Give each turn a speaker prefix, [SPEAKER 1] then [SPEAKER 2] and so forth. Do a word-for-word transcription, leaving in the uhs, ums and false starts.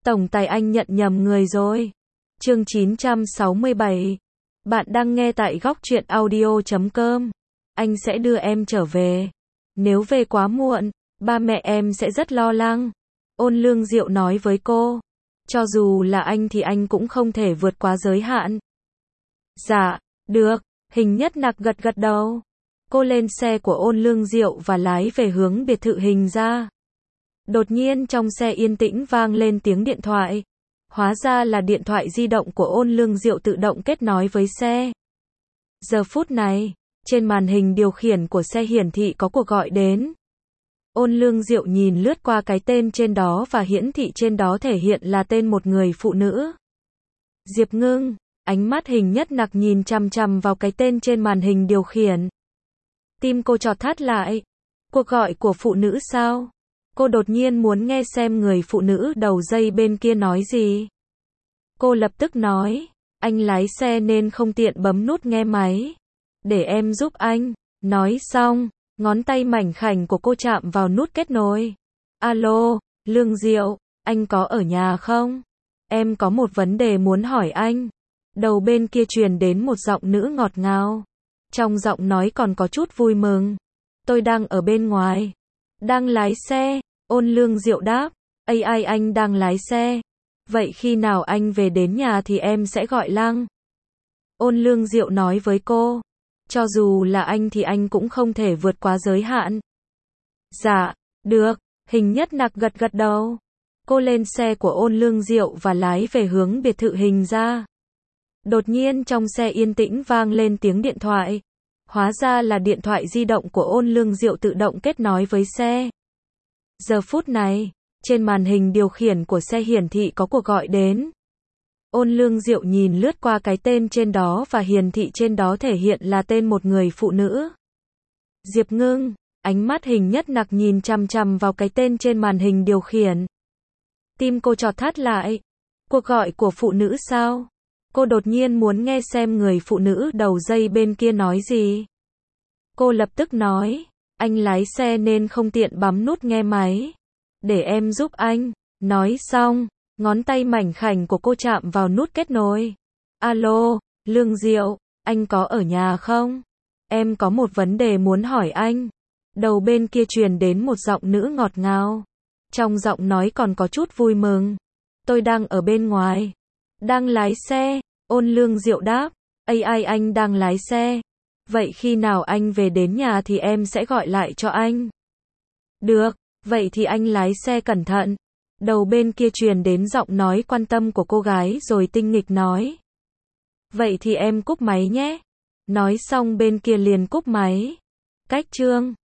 [SPEAKER 1] Tổng tài anh nhận nhầm người rồi. Chương chín trăm sáu mươi bảy. Bạn đang nghe tại góc truyện audio chấm com. Anh sẽ đưa em trở về. Nếu về quá muộn, ba mẹ em sẽ rất lo lắng. Ôn Lương Diệu nói với cô. Cho dù là anh thì anh cũng không thể vượt quá giới hạn. Dạ, được. Hình Nhất Nặc gật gật đầu. Cô lên xe của Ôn Lương Diệu và lái về hướng biệt thự Hình gia. Đột nhiên trong xe yên tĩnh vang lên tiếng điện thoại. Hóa ra là điện thoại di động của Ôn Lương Diệu tự động kết nối với xe. Giờ phút này, trên màn hình điều khiển của xe hiển thị có cuộc gọi đến. Ôn Lương Diệu nhìn lướt qua cái tên trên đó và hiển thị trên đó thể hiện là tên một người phụ nữ. Diệp Ngưng, ánh mắt Hình Nhất Nặc nhìn chằm chằm vào cái tên trên màn hình điều khiển. Tim cô chọt thắt lại. Cuộc gọi của phụ nữ sao? Cô đột nhiên muốn nghe xem người phụ nữ đầu dây bên kia nói gì. Cô lập tức nói, anh lái xe nên không tiện bấm nút nghe máy. Để em giúp anh. Nói xong, ngón tay mảnh khảnh của cô chạm vào nút kết nối. Alo, Lương Diệu, anh có ở nhà không? Em có một vấn đề muốn hỏi anh. Đầu bên kia truyền đến một giọng nữ ngọt ngào. Trong giọng nói còn có chút vui mừng. Tôi đang ở bên ngoài. Đang lái xe. Ôn Lương Diệu đáp. Ai ai anh đang lái xe. Vậy khi nào anh về đến nhà thì em sẽ gọi Lăng. Ôn Lương Diệu nói với cô. Cho dù là anh thì anh cũng không thể vượt quá giới hạn. Dạ, được. Hình Nhất Nặc gật gật đầu. Cô lên xe của Ôn Lương Diệu và lái về hướng biệt thự Hình gia. Đột nhiên trong xe yên tĩnh vang lên tiếng điện thoại. Hóa ra là điện thoại di động của Ôn Lương Diệu tự động kết nối với xe. Giờ phút này, trên màn hình điều khiển của xe hiển thị có cuộc gọi đến. Ôn Lương Diệu nhìn lướt qua cái tên trên đó và hiển thị trên đó thể hiện là tên một người phụ nữ. Diệp Ngưng, ánh mắt Hình Nhất Nặc nhìn chằm chằm vào cái tên trên màn hình điều khiển. Tim cô chọt thắt lại. Cuộc gọi của phụ nữ sao? Cô đột nhiên muốn nghe xem người phụ nữ đầu dây bên kia nói gì. Cô lập tức nói, anh lái xe nên không tiện bấm nút nghe máy. Để em giúp anh. Nói xong, ngón tay mảnh khảnh của cô chạm vào nút kết nối. Alo, Lương Diệu, anh có ở nhà không? Em có một vấn đề muốn hỏi anh. Đầu bên kia truyền đến một giọng nữ ngọt ngào. Trong giọng nói còn có chút vui mừng. Tôi đang ở bên ngoài. Đang lái xe. Ôn Lương Diệu đáp. Ai ai anh đang lái xe. Vậy khi nào anh về đến nhà thì em sẽ gọi lại cho anh. Được, vậy thì anh lái xe cẩn thận. Đầu bên kia truyền đến giọng nói quan tâm của cô gái rồi tinh nghịch nói. Vậy thì em cúp máy nhé. Nói xong bên kia liền cúp máy. Cách chương